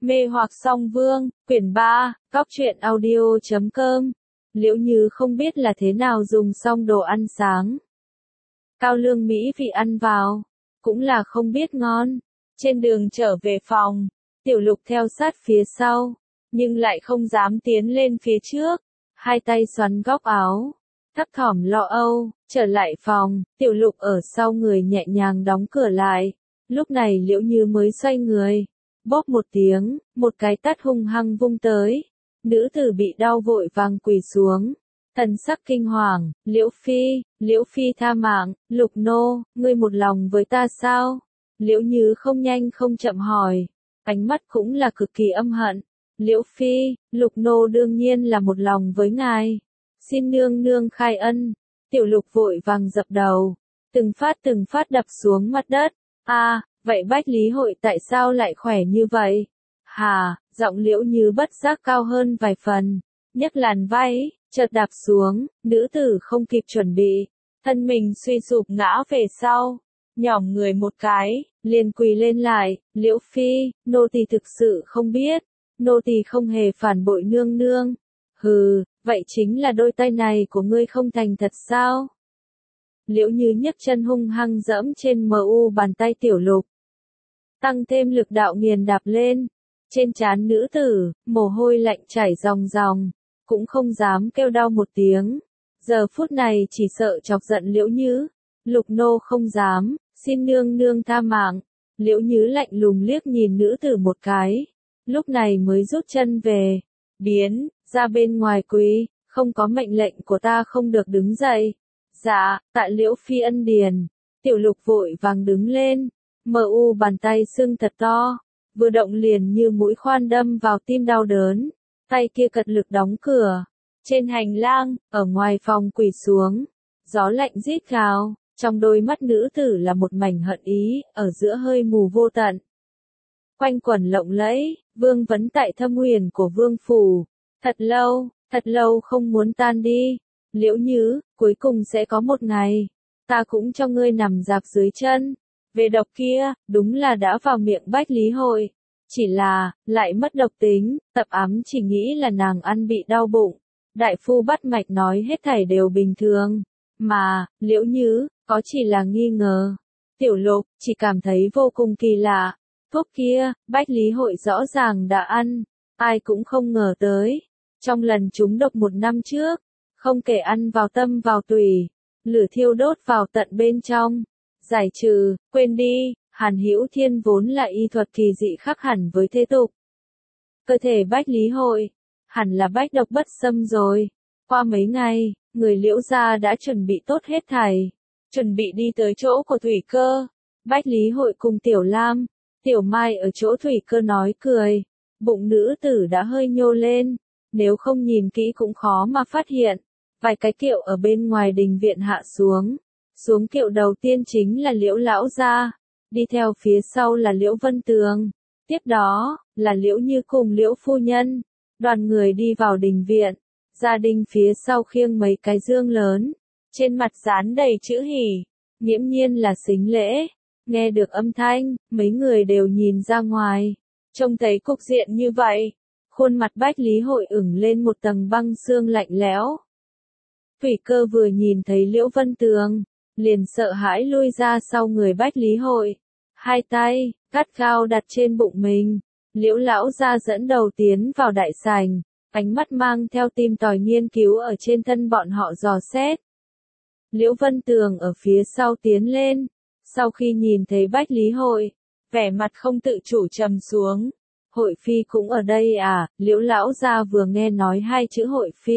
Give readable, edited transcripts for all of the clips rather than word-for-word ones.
Mê hoặc song vương, quyển 3, Góc truyện audio.com. Liễu Như không biết là thế nào dùng xong đồ ăn sáng. Cao lương mỹ vị ăn vào, cũng là không biết ngon. Trên đường trở về phòng, Tiểu Lục theo sát phía sau, nhưng lại không dám tiến lên phía trước. Hai tay xoắn góc áo, thấp thỏm lo âu, trở lại phòng, Tiểu Lục ở sau người nhẹ nhàng đóng cửa lại. Lúc này Liễu Như mới xoay người. Bóp một tiếng, một cái tát hung hăng vung tới. Nữ tử bị đau vội vàng quỳ xuống. Thần sắc kinh hoàng, Liễu Phi tha mạng, Lục nô, ngươi một lòng với ta sao? Liễu Như không nhanh không chậm hỏi, ánh mắt cũng là cực kỳ âm hận. Liễu Phi, Lục nô đương nhiên là một lòng với ngài. Xin nương nương khai ân. Tiểu Lục vội vàng dập đầu, từng phát đập xuống mặt đất. Vậy Bách Lý Hội tại sao lại khỏe như vậy? Giọng Liễu Như bất giác cao hơn vài phần, nhấc làn váy, chợt đạp xuống, nữ tử không kịp chuẩn bị, thân mình suy sụp ngã về sau, nhỏm người một cái, liền quỳ lên lại, Liễu Phi, nô tỳ thực sự không biết, nô tỳ không hề phản bội nương nương. Vậy chính là đôi tay này của ngươi không thành thật sao? Liễu Như nhấc chân hung hăng dẫm trên bàn tay Tiểu Lục, tăng thêm lực đạo nghiền đạp lên. Trên trán nữ tử, mồ hôi lạnh chảy ròng ròng, cũng không dám kêu đau một tiếng. Giờ phút này chỉ sợ chọc giận Liễu Như. Lục nô không dám, xin nương nương tha mạng. Liễu Như lạnh lùng liếc nhìn nữ tử một cái, lúc này mới rút chân về, biến ra bên ngoài quỳ, không có mệnh lệnh của ta không được đứng dậy. Dạ, tạ Liễu Phi ân điền. Tiểu Lục vội vàng đứng lên, bàn tay sưng thật to, vừa động liền như mũi khoan đâm vào tim đau đớn, tay kia cật lực đóng cửa. Trên hành lang, ở ngoài phòng quỳ xuống, gió lạnh rít gào, trong đôi mắt nữ tử là một mảnh hận ý, ở giữa hơi mù vô tận. Quanh quẩn lộng lẫy, vương vấn tại thâm huyền của vương phủ, thật lâu không muốn tan đi. Liễu Như, cuối cùng sẽ có một ngày, ta cũng cho ngươi nằm dạp dưới chân. Về độc kia, đúng là đã vào miệng Bách Lý Hội, chỉ là, lại mất độc tính, Tập Ám chỉ nghĩ là nàng ăn bị đau bụng. Đại phu bắt mạch nói hết thảy đều bình thường, mà, Liễu Như, có chỉ là nghi ngờ. Tiểu Lục, chỉ cảm thấy vô cùng kỳ lạ, thuốc kia, Bách Lý Hội rõ ràng đã ăn, ai cũng không ngờ tới. Trong lần trúng độc 1 năm trước, không kể ăn vào tâm vào tủy, lửa thiêu đốt vào tận bên trong. Giải trừ, quên đi, Hàn Hữu Thiên vốn là y thuật kỳ dị khác hẳn với thế tục. Cơ thể Bách Lý Hội, hẳn là bách độc bất xâm rồi. Qua mấy ngày, người Liễu gia đã chuẩn bị tốt hết thảy, chuẩn bị đi tới chỗ của Thủy Cơ. Bách Lý Hội cùng Tiểu Lam, Tiểu Mai ở chỗ Thủy Cơ nói cười, bụng nữ tử đã hơi nhô lên, nếu không nhìn kỹ cũng khó mà phát hiện. Vài cái kiệu ở bên ngoài đình viện hạ xuống. Xuống kiệu đầu tiên chính là Liễu lão gia, đi theo phía sau là Liễu Vân Tường, tiếp đó là Liễu Như cùng Liễu phu nhân. Đoàn người đi vào đình viện, gia đình phía sau khiêng mấy cái dương lớn, trên mặt dán đầy chữ hỉ, nghiễm nhiên là sính lễ. Nghe được âm thanh, mấy người đều nhìn ra ngoài, trông thấy cục diện như vậy, khuôn mặt Bách Lý Hội ửng lên một tầng băng xương lạnh lẽo. Thủy Cơ vừa nhìn thấy Liễu Vân Tường, liền sợ hãi lui ra sau người Bách Lý Hội, hai tay gắt gao đặt trên bụng mình. Liễu lão gia dẫn đầu tiến vào đại sảnh, ánh mắt mang theo tìm tòi nghiên cứu ở trên thân bọn họ dò xét. Liễu Vân Tường ở phía sau tiến lên, sau khi nhìn thấy Bách Lý Hội, vẻ mặt không tự chủ trầm xuống. Hội phi cũng ở đây à? Liễu lão gia vừa nghe nói 2 chữ hội phi,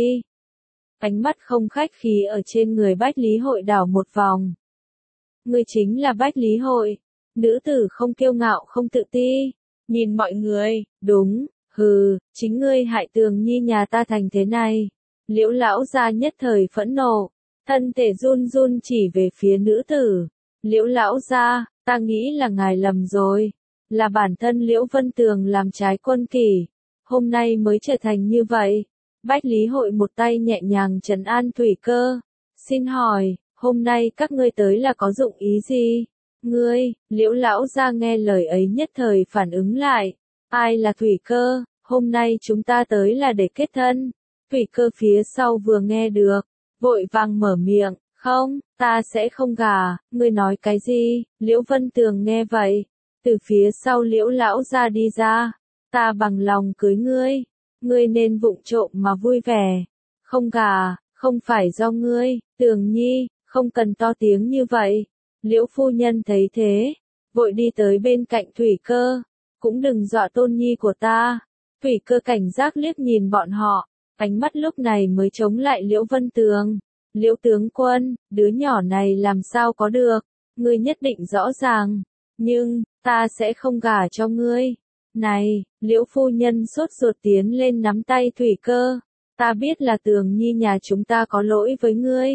ánh mắt không khách khí ở trên người Bách Lý Hội đảo một vòng. Ngươi chính là Bách Lý Hội? Nữ tử không kiêu ngạo không tự ti, nhìn mọi người, đúng, chính ngươi hại Tường Nhi nhà ta thành thế này. Liễu lão gia nhất thời phẫn nộ, thân thể run run chỉ về phía nữ tử. Liễu lão gia, ta nghĩ là ngài lầm rồi, là bản thân Liễu Vân Tường làm trái quân kỷ, hôm nay mới trở thành như vậy. Bách Lý Hội một tay nhẹ nhàng trấn an Thủy Cơ, xin hỏi, hôm nay các ngươi tới là có dụng ý gì? Ngươi, Liễu lão gia nghe lời ấy nhất thời phản ứng lại, Ai là Thủy Cơ, hôm nay chúng ta tới là để kết thân. Thủy Cơ phía sau vừa nghe được, vội vàng mở miệng, không, ta sẽ không gả, ngươi nói cái gì? Liễu Vân Tường nghe vậy, từ phía sau Liễu lão gia đi ra, ta bằng lòng cưới ngươi nên vụng trộm mà vui vẻ, không gả, không phải do ngươi, Tường Nhi, không cần to tiếng như vậy. Liễu phu nhân thấy thế, vội đi tới bên cạnh Thủy Cơ, cũng đừng dọa tôn nhi của ta. Thủy Cơ cảnh giác liếc nhìn bọn họ, ánh mắt lúc này mới chống lại Liễu Vân Tường. Liễu tướng quân, đứa nhỏ này làm sao có được, ngươi nhất định rõ ràng, nhưng, ta sẽ không gả cho ngươi. Này, Liễu phu nhân sốt ruột tiến lên nắm tay Thủy Cơ, ta biết là Tường Nhi nhà chúng ta có lỗi với ngươi.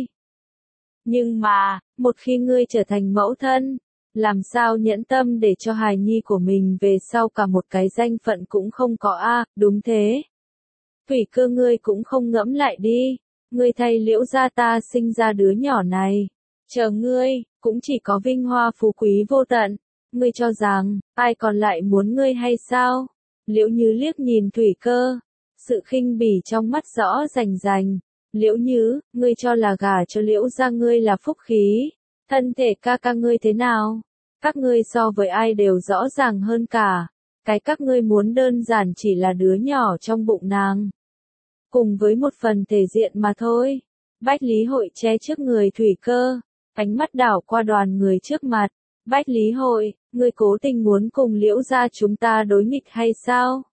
Nhưng mà, một khi ngươi trở thành mẫu thân, làm sao nhẫn tâm để cho hài nhi của mình về sau cả một cái danh phận cũng không có a, đúng thế. Thủy Cơ ngươi cũng không ngẫm lại đi, ngươi thay Liễu gia ta sinh ra đứa nhỏ này, chờ ngươi, cũng chỉ có vinh hoa phú quý vô tận, ngươi cho rằng, ai còn lại muốn ngươi hay sao? Liễu Như liếc nhìn Thủy Cơ, sự khinh bỉ trong mắt rõ rành rành. Liễu Như, ngươi cho là gả cho Liễu gia ngươi là phúc khí, thân thể ca ca ngươi thế nào? Các ngươi so với ai đều rõ ràng hơn cả, cái các ngươi muốn đơn giản chỉ là đứa nhỏ trong bụng nàng. Cùng với một phần thể diện mà thôi. Bách Lý Hội che trước người Thủy Cơ, ánh mắt đảo qua đoàn người trước mặt. Bách Lý Hội, ngươi cố tình muốn cùng Liễu gia chúng ta đối nghịch hay sao?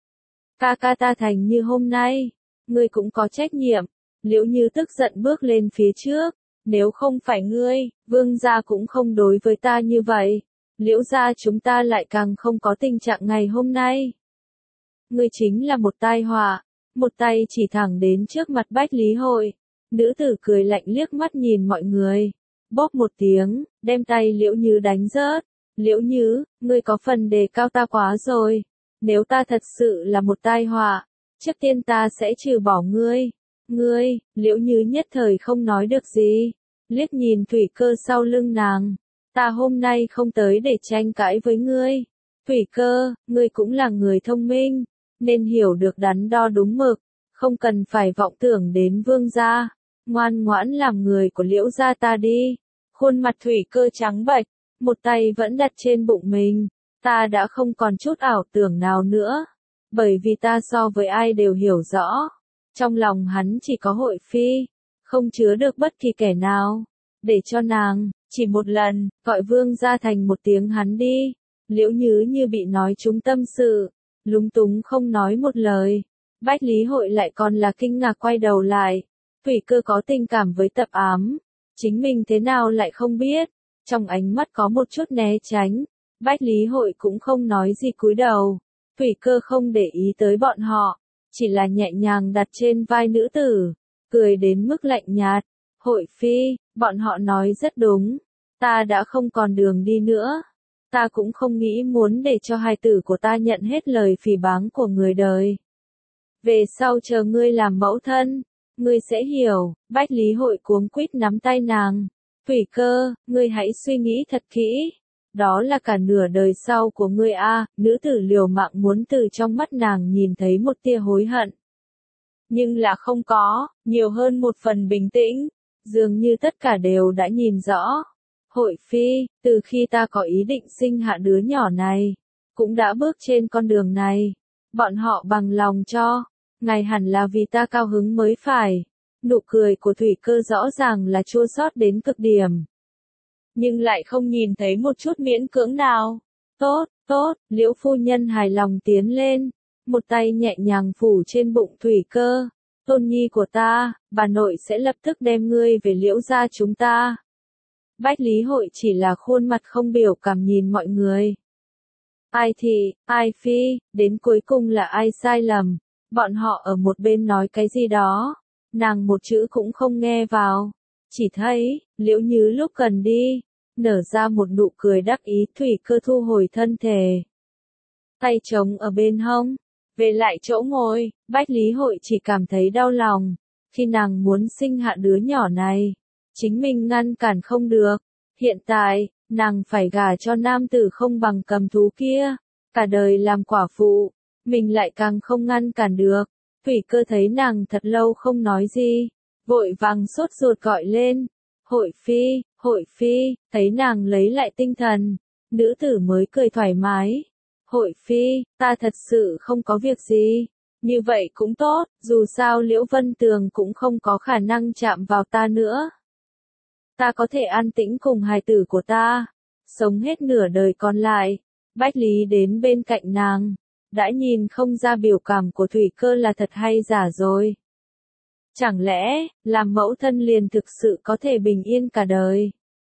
Ca ca ta thành như hôm nay, ngươi cũng có trách nhiệm. Liễu Như tức giận bước lên phía trước, nếu không phải ngươi, Vương gia cũng không đối với ta như vậy. Liễu gia chúng ta lại càng không có tình trạng ngày hôm nay. Ngươi chính là một tai họa, một tay chỉ thẳng đến trước mặt Bách Lý Hội. Nữ tử cười lạnh liếc mắt nhìn mọi người, bóp một tiếng, đem tay Liễu Như đánh rớt. Liễu Như, ngươi có phần đề cao ta quá rồi. Nếu ta thật sự là một tai họa, trước tiên ta sẽ trừ bỏ ngươi. Ngươi, Liễu Như nhất thời không nói được gì, liếc nhìn Thủy Cơ sau lưng nàng. Ta hôm nay không tới để tranh cãi với ngươi. Thủy Cơ, ngươi cũng là người thông minh, nên hiểu được đắn đo đúng mực, không cần phải vọng tưởng đến Vương gia. Ngoan ngoãn làm người của Liễu gia ta đi. Khuôn mặt Thủy Cơ trắng bệch, một tay vẫn đặt trên bụng mình. Ta đã không còn chút ảo tưởng nào nữa, bởi vì ta so với ai đều hiểu rõ. Trong lòng hắn chỉ có Hội Phi, không chứa được bất kỳ kẻ nào. Để cho nàng, chỉ một lần, gọi Vương gia thành một tiếng hắn đi. Liễu như bị nói trúng tâm sự, lúng túng không nói một lời. Bách Lý Hội lại còn là kinh ngạc quay đầu lại. Thủy Cơ có tình cảm với Tập Ám, chính mình thế nào lại không biết. Trong ánh mắt có một chút né tránh. Bách Lý Hội cũng không nói gì cúi đầu. Thủy Cơ không để ý tới bọn họ, chỉ là nhẹ nhàng đặt trên vai nữ tử, cười đến mức lạnh nhạt. Hội Phi, bọn họ nói rất đúng, ta đã không còn đường đi nữa. Ta cũng không nghĩ muốn để cho hài tử của ta nhận hết lời phỉ báng của người đời. Về sau chờ ngươi làm mẫu thân, ngươi sẽ hiểu. Bách Lý Hội cuống quýt nắm tay nàng. Thủy Cơ, ngươi hãy suy nghĩ thật kỹ. Đó là cả nửa đời sau của ngươi a. Nữ tử liều mạng muốn từ trong mắt nàng nhìn thấy một tia hối hận. Nhưng là không có, nhiều hơn một phần bình tĩnh. Dường như tất cả đều đã nhìn rõ. Hội Phi, từ khi ta có ý định sinh hạ đứa nhỏ này, cũng đã bước trên con đường này. Bọn họ bằng lòng cho, ngài hẳn là vì ta cao hứng mới phải. Nụ cười của Thủy Cơ rõ ràng là chua xót đến cực điểm. Nhưng lại không nhìn thấy một chút miễn cưỡng nào. Tốt, tốt, Liễu phu nhân hài lòng tiến lên, một tay nhẹ nhàng phủ trên bụng Thủy Cơ. Tôn nhi của ta, bà nội sẽ lập tức đem ngươi về Liễu gia chúng ta. Bách Lý Hội chỉ là khuôn mặt không biểu cảm nhìn mọi người. Ai thì, ai phi, đến cuối cùng là ai sai lầm. Bọn họ ở một bên nói cái gì đó, nàng một chữ cũng không nghe vào. Chỉ thấy, Liễu Như lúc gần đi, nở ra một nụ cười đắc ý. Thủy Cơ thu hồi thân thể, tay trống ở bên hông, về lại chỗ ngồi. Bách Lý Hội chỉ cảm thấy đau lòng, khi nàng muốn sinh hạ đứa nhỏ này, chính mình ngăn cản không được. Hiện tại, nàng phải gả cho nam tử không bằng cầm thú kia, cả đời làm quả phụ, mình lại càng không ngăn cản được. Thủy Cơ thấy nàng thật lâu không nói gì, vội vàng sốt ruột gọi lên, Hội Phi, thấy nàng lấy lại tinh thần, nữ tử mới cười thoải mái. Hội Phi, ta thật sự không có việc gì, như vậy cũng tốt, dù sao Liễu Vân Tường cũng không có khả năng chạm vào ta nữa. Ta có thể an tĩnh cùng hài tử của ta, sống hết nửa đời còn lại. Bách Lý đến bên cạnh nàng, đã nhìn không ra biểu cảm của Thủy Cơ là thật hay giả rồi. Chẳng lẽ, làm mẫu thân liền thực sự có thể bình yên cả đời?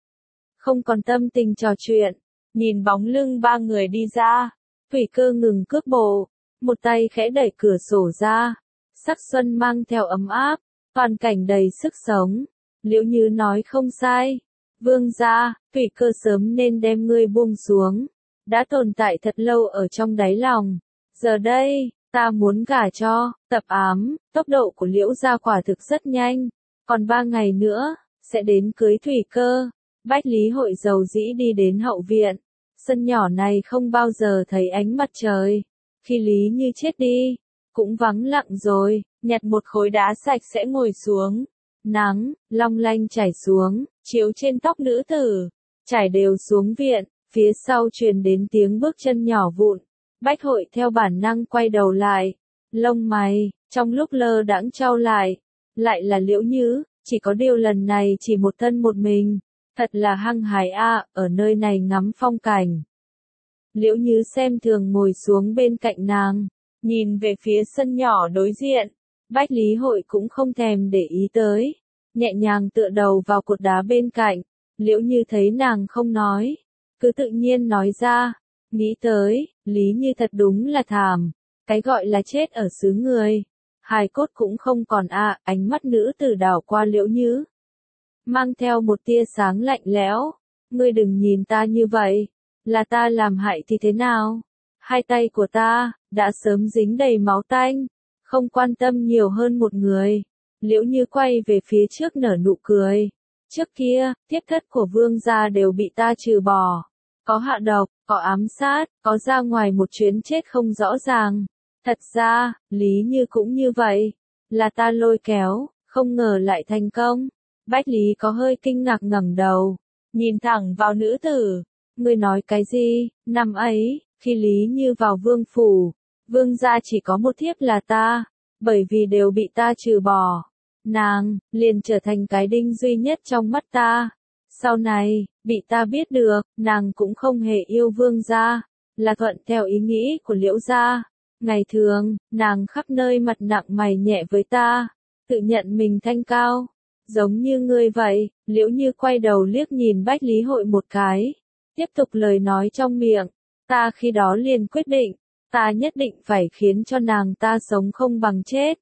Không còn tâm tình trò chuyện, nhìn bóng lưng ba người đi ra, Thủy Cơ ngừng cước bộ, một tay khẽ đẩy cửa sổ ra, sắc xuân mang theo ấm áp, toàn cảnh đầy sức sống. Liễu Như nói không sai, vương gia, Thủy Cơ sớm nên đem ngươi buông xuống, đã tồn tại thật lâu ở trong đáy lòng. Giờ đây, ta muốn gả cho, Tập Ám. Tốc độ của Liễu gia quả thực rất nhanh, còn 3 ngày nữa, sẽ đến cưới Thủy Cơ. Bách Lý Hội dầu dĩ đi đến hậu viện, sân nhỏ này không bao giờ thấy ánh mặt trời. Khi Lý Như chết đi, cũng vắng lặng rồi, nhặt một khối đá sạch sẽ ngồi xuống. Nắng, long lanh chảy xuống, chiếu trên tóc nữ tử, trải đều xuống viện, phía sau truyền đến tiếng bước chân nhỏ vụn. Bách Hội theo bản năng quay đầu lại, lông mày, trong lúc lơ đãng chau lại là Liễu Như, chỉ có điều lần này chỉ một thân một mình, thật là hăng hái a, ở nơi này ngắm phong cảnh. Liễu Như xem thường ngồi xuống bên cạnh nàng, nhìn về phía sân nhỏ đối diện, Bách Lý Hội cũng không thèm để ý tới, nhẹ nhàng tựa đầu vào cột đá bên cạnh. Liễu Như thấy nàng không nói, cứ tự nhiên nói ra, nghĩ tới, Lý Như thật đúng là thảm, cái gọi là chết ở xứ người, hài cốt cũng không còn a. Ánh mắt nữ tử đảo qua Liễu Như, mang theo một tia sáng lạnh lẽo, ngươi đừng nhìn ta như vậy, là ta làm hại thì thế nào? Hai tay của ta, đã sớm dính đầy máu tanh, không quan tâm nhiều hơn một người. Liễu Như quay về phía trước nở nụ cười. Trước kia, thiếp thất của vương gia đều bị ta trừ bỏ. Có hạ độc, có ám sát, có ra ngoài một chuyến chết không rõ ràng. Thật ra, Lý Như cũng như vậy. Là ta lôi kéo, không ngờ lại thành công. Bách Lý có hơi kinh ngạc ngẩng đầu, nhìn thẳng vào nữ tử. Ngươi nói cái gì? Năm ấy, khi Lý Như vào vương phủ, vương gia chỉ có một thiếp là ta, bởi vì đều bị ta trừ bỏ. Nàng, liền trở thành cái đinh duy nhất trong mắt ta. Sau này, bị ta biết được, nàng cũng không hề yêu vương gia, là thuận theo ý nghĩ của Liễu gia. Ngày thường, nàng khắp nơi mặt nặng mày nhẹ với ta, tự nhận mình thanh cao, giống như ngươi vậy. Liễu Như quay đầu liếc nhìn Bách Lý Hội một cái, tiếp tục lời nói trong miệng, ta khi đó liền quyết định, ta nhất định phải khiến cho nàng ta sống không bằng chết.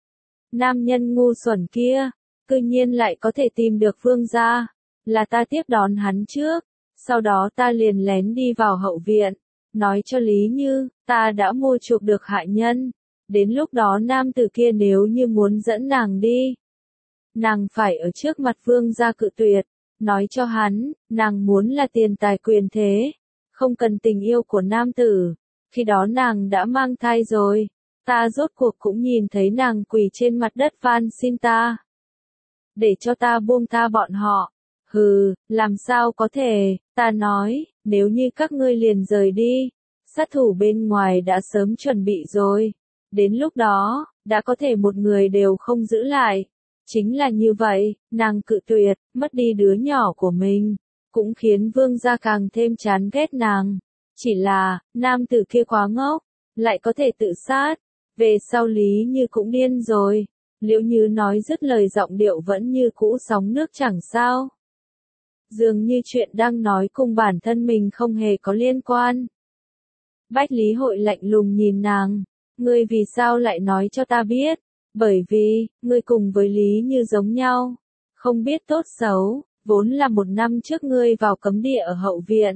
Nam nhân ngu xuẩn kia, cư nhiên lại có thể tìm được vương gia, là ta tiếp đón hắn trước, sau đó ta liền lén đi vào hậu viện, nói cho Lý Như, ta đã mua chuộc được hại nhân, đến lúc đó nam tử kia nếu như muốn dẫn nàng đi, nàng phải ở trước mặt vương gia cự tuyệt, nói cho hắn, nàng muốn là tiền tài quyền thế, không cần tình yêu của nam tử, khi đó nàng đã mang thai rồi. Ta rốt cuộc cũng nhìn thấy nàng quỳ trên mặt đất van xin ta, để cho ta buông tha bọn họ. Hừ, làm sao có thể, ta nói, nếu như các ngươi liền rời đi, sát thủ bên ngoài đã sớm chuẩn bị rồi, đến lúc đó, đã có thể một người đều không giữ lại. Chính là như vậy, nàng cự tuyệt, mất đi đứa nhỏ của mình, cũng khiến vương gia càng thêm chán ghét nàng. Chỉ là, nam tử kia quá ngốc, lại có thể tự sát. Về sau Lý Như cũng điên rồi. Liễu Như nói dứt lời giọng điệu vẫn như cũ sóng nước chẳng sao. Dường như chuyện đang nói cùng bản thân mình không hề có liên quan. Bách Lý Hội lạnh lùng nhìn nàng. Ngươi vì sao lại nói cho ta biết? Bởi vì, ngươi cùng với Lý Như giống nhau. Không biết tốt xấu, vốn là 1 năm trước ngươi vào cấm địa ở hậu viện.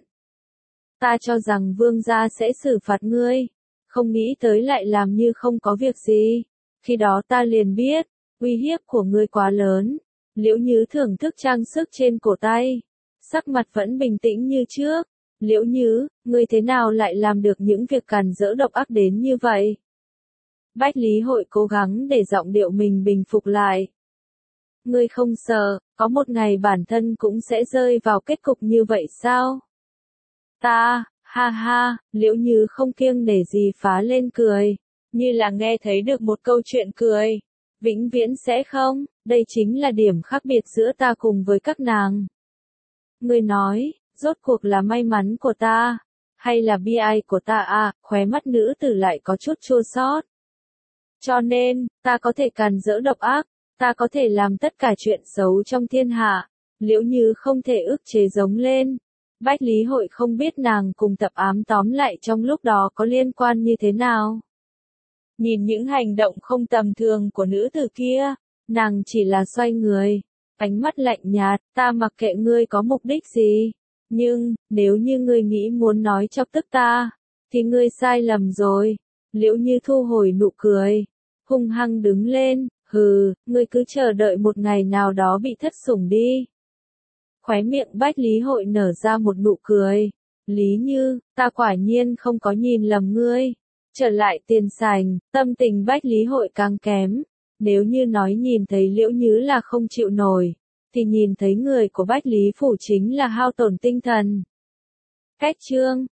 Ta cho rằng vương gia sẽ xử phạt ngươi. Không nghĩ tới lại làm như không có việc gì. Khi đó ta liền biết, uy hiếp của ngươi quá lớn. Liễu Như thưởng thức trang sức trên cổ tay, sắc mặt vẫn bình tĩnh như trước, Liễu Như, ngươi thế nào lại làm được những việc càn rỡ độc ác đến như vậy? Bách Lý Hội cố gắng để giọng điệu mình bình phục lại. Ngươi không sợ, có một ngày bản thân cũng sẽ rơi vào kết cục như vậy sao? Ta, ha ha, Liễu Như không kiêng nể gì phá lên cười, như là nghe thấy được một câu chuyện cười. Vĩnh viễn sẽ không, đây chính là điểm khác biệt giữa ta cùng với các nàng. Ngươi nói, rốt cuộc là may mắn của ta, hay là bi ai của ta à, khóe mắt nữ tử lại có chút chua xót. Cho nên, ta có thể càn rỡ độc ác, ta có thể làm tất cả chuyện xấu trong thiên hạ. Liễu Như không thể ức chế giống lên. Bách Lý Hội không biết nàng cùng Tập Ám tóm lại trong lúc đó có liên quan như thế nào. Nhìn những hành động không tầm thường của nữ tử kia, nàng chỉ là xoay người, ánh mắt lạnh nhạt, ta mặc kệ ngươi có mục đích gì. Nhưng, nếu như ngươi nghĩ muốn nói chọc tức ta, thì ngươi sai lầm rồi. Liễu Như thu hồi nụ cười, hung hăng đứng lên, hừ, ngươi cứ chờ đợi một ngày nào đó bị thất sủng đi. Khóe miệng Bách Lý Hội nở ra một nụ cười. Lý Như, ta quả nhiên không có nhìn lầm ngươi. Trở lại tiền sảnh, tâm tình Bách Lý Hội càng kém. Nếu như nói nhìn thấy Liễu Như là không chịu nổi, thì nhìn thấy người của Bách Lý Phủ chính là hao tổn tinh thần. Cách chương